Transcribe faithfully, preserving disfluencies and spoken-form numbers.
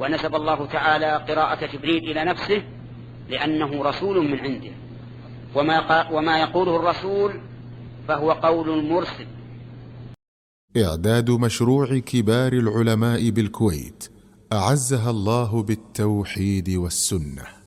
ونسب الله تعالى قراءة جبريل إلى نفسه لأنه رسول من عنده، وما, وما يقوله الرسول فهو قول المرسل. إعداد مشروع كبار العلماء بالكويت أعزها الله بالتوحيد والسنة.